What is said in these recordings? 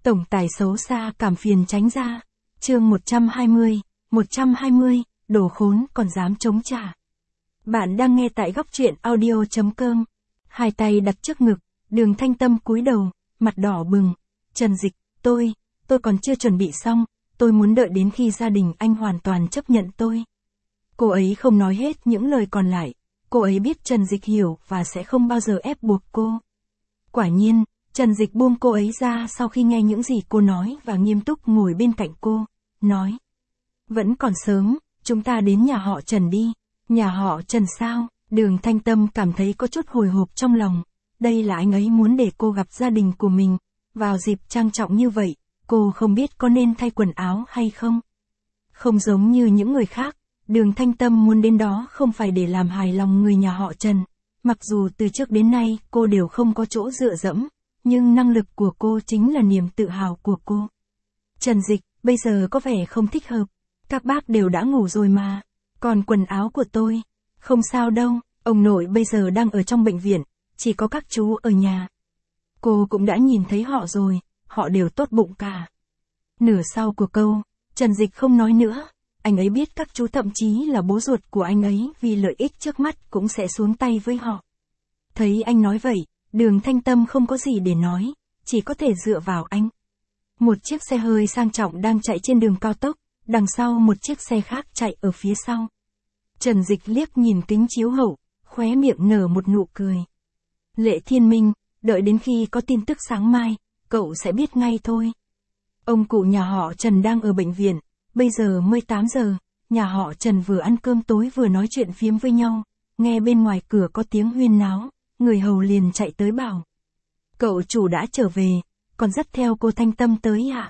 Tổng tài xấu xa cảm phiền tránh ra. Chương 120, đồ khốn còn dám chống trả. Bạn đang nghe tại góc truyện audio.com. Hai tay đặt trước ngực, Đường Thanh Tâm cúi đầu, mặt đỏ bừng. Trần Dịch, tôi còn chưa chuẩn bị xong, tôi muốn đợi đến khi gia đình anh hoàn toàn chấp nhận tôi. Cô ấy không nói hết những lời còn lại, cô ấy biết Trần Dịch hiểu và sẽ không bao giờ ép buộc cô. Quả nhiên, Trần Dịch buông cô ấy ra sau khi nghe những gì cô nói và nghiêm túc ngồi bên cạnh cô, nói. Vẫn còn sớm, chúng ta đến nhà họ Trần đi. Nhà họ Trần sao? Đường Thanh Tâm cảm thấy có chút hồi hộp trong lòng. Đây là anh ấy muốn để cô gặp gia đình của mình. Vào dịp trang trọng như vậy, cô không biết có nên thay quần áo hay không. Không giống như những người khác, Đường Thanh Tâm muốn đến đó không phải để làm hài lòng người nhà họ Trần. Mặc dù từ trước đến nay cô đều không có chỗ dựa dẫm, nhưng năng lực của cô chính là niềm tự hào của cô. Trần Dịch, bây giờ có vẻ không thích hợp. Các bác đều đã ngủ rồi mà. Còn quần áo của tôi, không sao đâu, ông nội bây giờ đang ở trong bệnh viện, chỉ có các chú ở nhà. Cô cũng đã nhìn thấy họ rồi, họ đều tốt bụng cả. Nửa sau của câu, Trần Dịch không nói nữa, anh ấy biết các chú thậm chí là bố ruột của anh ấy vì lợi ích trước mắt cũng sẽ xuống tay với họ. Thấy anh nói vậy, Đường Thanh Tâm không có gì để nói, chỉ có thể dựa vào anh. Một chiếc xe hơi sang trọng đang chạy trên đường cao tốc, đằng sau một chiếc xe khác chạy ở phía sau. Trần Dịch liếc nhìn kính chiếu hậu, khóe miệng nở một nụ cười. Lệ Thiên Minh, đợi đến khi có tin tức sáng mai, cậu sẽ biết ngay thôi. Ông cụ nhà họ Trần đang ở bệnh viện, bây giờ mới 8 giờ, nhà họ Trần vừa ăn cơm tối vừa nói chuyện phiếm với nhau, nghe bên ngoài cửa có tiếng huyên náo, người hầu liền chạy tới bảo. Cậu chủ đã trở về, còn dắt theo cô Thanh Tâm tới ạ.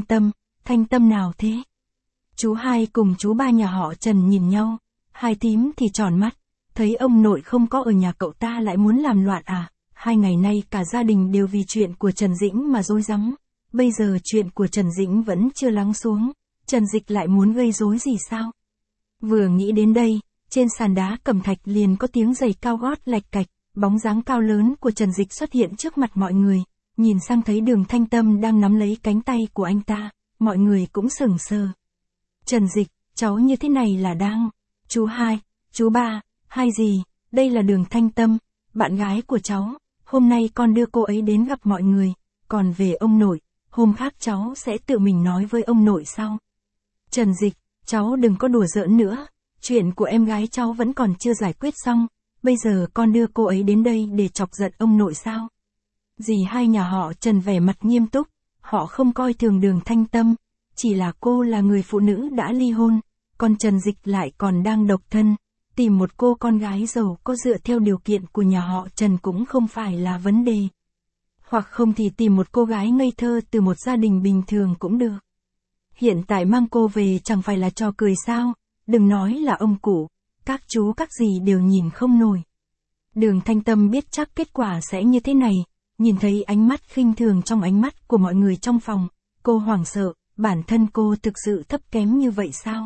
Thanh Tâm nào thế? Chú hai cùng chú ba nhà họ Trần nhìn nhau, hai thím thì tròn mắt, thấy ông nội không có ở nhà cậu ta lại muốn làm loạn à? 2 ngày nay cả gia đình đều vì chuyện của Trần Dĩnh mà rối rắm, bây giờ chuyện của Trần Dĩnh vẫn chưa lắng xuống, Trần Dịch lại muốn gây rối gì sao? Vừa nghĩ đến đây, trên sàn đá cẩm thạch liền có tiếng giày cao gót lạch cạch, bóng dáng cao lớn của Trần Dịch xuất hiện trước mặt mọi người, nhìn sang thấy Đường Thanh Tâm đang nắm lấy cánh tay của anh ta, mọi người cũng sững sờ. Trần Dịch, cháu như thế này là đang, chú hai, chú ba, hai gì, đây là Đường Thanh Tâm, bạn gái của cháu, hôm nay con đưa cô ấy đến gặp mọi người, còn về ông nội, hôm khác cháu sẽ tự mình nói với ông nội sau. Trần Dịch, cháu đừng có đùa giỡn nữa, chuyện của em gái cháu vẫn còn chưa giải quyết xong, bây giờ con đưa cô ấy đến đây để chọc giận ông nội sao? Dì hai nhà họ Trần vẻ mặt nghiêm túc, họ không coi thường Đường Thanh Tâm, chỉ là cô là người phụ nữ đã ly hôn, còn Trần Dịch lại còn đang độc thân, tìm một cô con gái giàu có dựa theo điều kiện của nhà họ Trần cũng không phải là vấn đề. Hoặc không thì tìm một cô gái ngây thơ từ một gia đình bình thường cũng được. Hiện tại mang cô về chẳng phải là trò cười sao, đừng nói là ông cụ, các chú các dì đều nhìn không nổi. Đường Thanh Tâm biết chắc kết quả sẽ như thế này, nhìn thấy ánh mắt khinh thường trong ánh mắt của mọi người trong phòng, cô hoảng sợ, bản thân cô thực sự thấp kém như vậy sao?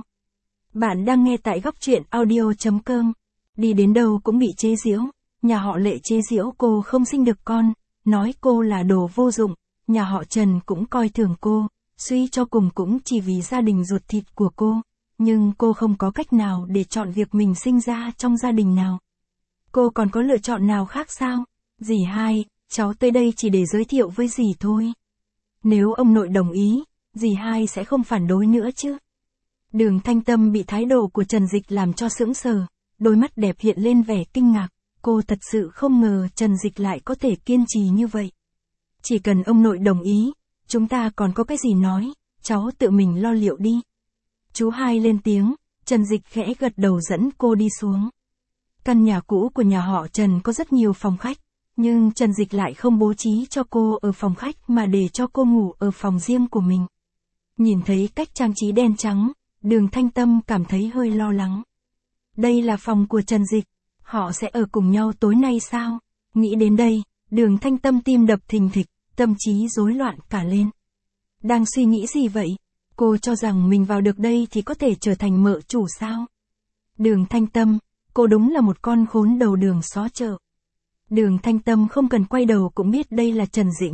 Bạn đang nghe tại góc truyện audio.com, đi đến đâu cũng bị chế giễu, nhà họ Lệ chế giễu cô không sinh được con, nói cô là đồ vô dụng, nhà họ Trần cũng coi thường cô, suy cho cùng cũng chỉ vì gia đình ruột thịt của cô, nhưng cô không có cách nào để chọn việc mình sinh ra trong gia đình nào. Cô còn có lựa chọn nào khác sao? Dì hai, cháu tới đây chỉ để giới thiệu với dì thôi. Nếu ông nội đồng ý, dì hai sẽ không phản đối nữa chứ. Đường Thanh Tâm bị thái độ của Trần Dịch làm cho sững sờ, đôi mắt đẹp hiện lên vẻ kinh ngạc, cô thật sự không ngờ Trần Dịch lại có thể kiên trì như vậy. Chỉ cần ông nội đồng ý, chúng ta còn có cái gì nói, cháu tự mình lo liệu đi. Chú hai lên tiếng, Trần Dịch khẽ gật đầu dẫn cô đi xuống. Căn nhà cũ của nhà họ Trần có rất nhiều phòng khách, nhưng Trần Dịch lại không bố trí cho cô ở phòng khách mà để cho cô ngủ ở phòng riêng của mình. Nhìn thấy cách trang trí đen trắng, Đường Thanh Tâm cảm thấy hơi lo lắng. Đây là phòng của Trần Dịch, họ sẽ ở cùng nhau tối nay sao? Nghĩ đến đây, Đường Thanh Tâm tim đập thình thịch, tâm trí rối loạn cả lên. Đang suy nghĩ gì vậy? Cô cho rằng mình vào được đây thì có thể trở thành mợ chủ sao? Đường Thanh Tâm, cô đúng là một con khốn đầu đường xó chợ. Đường Thanh Tâm không cần quay đầu cũng biết đây là Trần Dĩnh,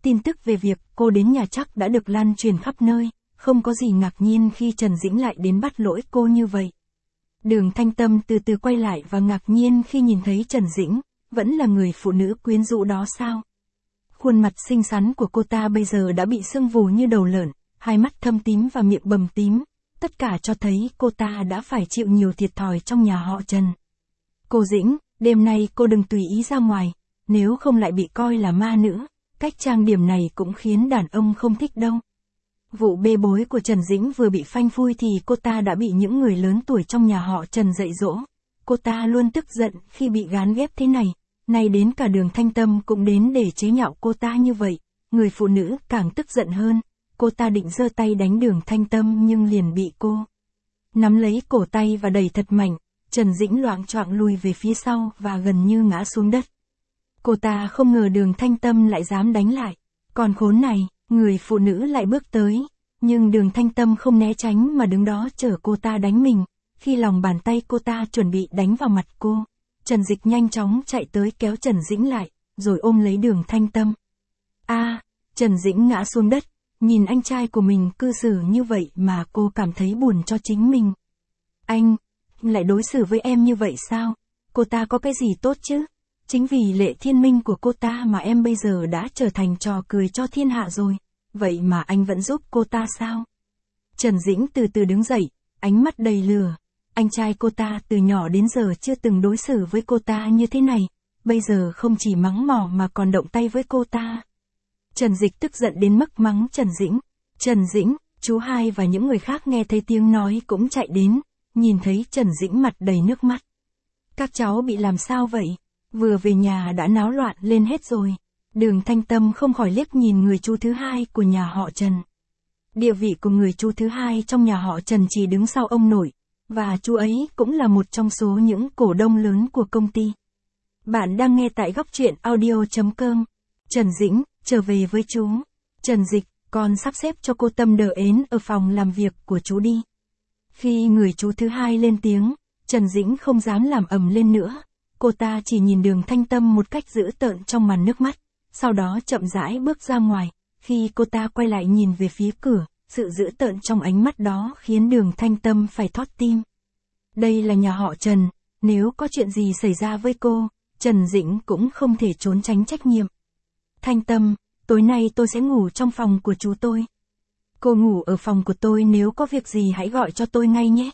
Tin tức về việc cô đến nhà chắc đã được lan truyền khắp nơi, không có gì ngạc nhiên khi Trần Dĩnh lại đến bắt lỗi cô như vậy. Đường Thanh Tâm từ từ quay lại và ngạc nhiên khi nhìn thấy Trần Dĩnh, vẫn là người phụ nữ quyến rũ đó sao? Khuôn mặt xinh xắn của cô ta bây giờ đã bị sưng vù như đầu lợn, hai mắt thâm tím và miệng bầm tím, tất cả cho thấy cô ta đã phải chịu nhiều thiệt thòi trong nhà họ Trần. Cô Dĩnh, đêm nay cô đừng tùy ý ra ngoài, nếu không lại bị coi là ma nữa, cách trang điểm này cũng khiến đàn ông không thích đâu. Vụ bê bối của Trần Dĩnh vừa bị phanh phui thì cô ta đã bị những người lớn tuổi trong nhà họ Trần dạy dỗ. Cô ta luôn tức giận khi bị gán ghép thế này, nay đến cả Đường Thanh Tâm cũng đến để chế nhạo cô ta như vậy, người phụ nữ càng tức giận hơn. Cô ta định giơ tay đánh Đường Thanh Tâm nhưng liền bị cô nắm lấy cổ tay và đẩy thật mạnh. Trần Dĩnh loạng choạng lùi về phía sau và gần như ngã xuống đất. Cô ta không ngờ Đường Thanh Tâm lại dám đánh lại. Còn khốn này, người phụ nữ lại bước tới, nhưng Đường Thanh Tâm không né tránh mà đứng đó chờ cô ta đánh mình. Khi lòng bàn tay cô ta chuẩn bị đánh vào mặt cô, Trần Dịch nhanh chóng chạy tới kéo Trần Dĩnh lại, rồi ôm lấy Đường Thanh Tâm. Trần Dĩnh ngã xuống đất, nhìn anh trai của mình cư xử như vậy mà cô cảm thấy buồn cho chính mình. Anh lại đối xử với em như vậy sao? Cô ta có cái gì tốt chứ? Chính vì Lệ Thiên Minh của cô ta mà em bây giờ đã trở thành trò cười cho thiên hạ rồi. Vậy mà anh vẫn giúp cô ta sao? Trần Dĩnh từ từ đứng dậy, ánh mắt đầy lửa. Anh trai cô ta từ nhỏ đến giờ chưa từng đối xử với cô ta như thế này. Bây giờ không chỉ mắng mỏ mà còn động tay với cô ta. Trần Dịch tức giận đến mức mắng Trần Dĩnh. Trần Dĩnh, chú hai và những người khác nghe thấy tiếng nói cũng chạy đến, nhìn thấy Trần Dĩnh mặt đầy nước mắt. Các cháu bị làm sao vậy? Vừa về nhà đã náo loạn lên hết rồi. Đường Thanh Tâm không khỏi liếc nhìn người chú thứ hai của nhà họ Trần. Địa vị của người chú thứ hai trong nhà họ Trần chỉ đứng sau ông nội, và chú ấy cũng là một trong số những cổ đông lớn của công ty. Bạn đang nghe tại góc truyện audio.com. Trần Dĩnh, trở về với chú. Trần Dịch, con sắp xếp cho cô Tâm đỡ ến ở phòng làm việc của chú đi. Khi người chú thứ hai lên tiếng, Trần Dĩnh không dám làm ầm lên nữa. Cô ta chỉ nhìn Đường Thanh Tâm một cách dữ tợn trong màn nước mắt, sau đó chậm rãi bước ra ngoài. Khi cô ta quay lại nhìn về phía cửa, sự dữ tợn trong ánh mắt đó khiến Đường Thanh Tâm phải thót tim. Đây là nhà họ Trần, nếu có chuyện gì xảy ra với cô, Trần Dĩnh cũng không thể trốn tránh trách nhiệm. Thanh Tâm, tối nay tôi sẽ ngủ trong phòng của chú tôi. Cô ngủ ở phòng của tôi, nếu có việc gì hãy gọi cho tôi ngay nhé.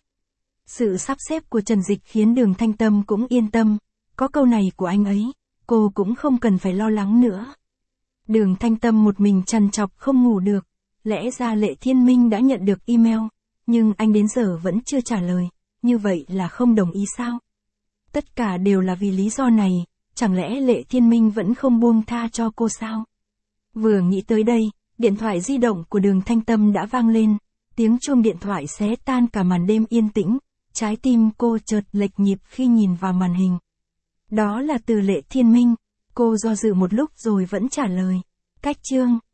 Sự sắp xếp của Trần Dịch khiến Đường Thanh Tâm cũng yên tâm. Có câu này của anh ấy, cô cũng không cần phải lo lắng nữa. Đường Thanh Tâm một mình trằn trọc không ngủ được. Lẽ ra Lệ Thiên Minh đã nhận được email, nhưng anh đến giờ vẫn chưa trả lời. Như vậy là không đồng ý sao? Tất cả đều là vì lý do này, chẳng lẽ Lệ Thiên Minh vẫn không buông tha cho cô sao? Vừa nghĩ tới đây, điện thoại di động của Đường Thanh Tâm đã vang lên. Tiếng chuông điện thoại xé tan cả màn đêm yên tĩnh. Trái tim cô chợt lệch nhịp khi nhìn vào màn hình. Đó là từ Lệ Thiên Minh. Cô do dự một lúc rồi vẫn trả lời. Cách chương.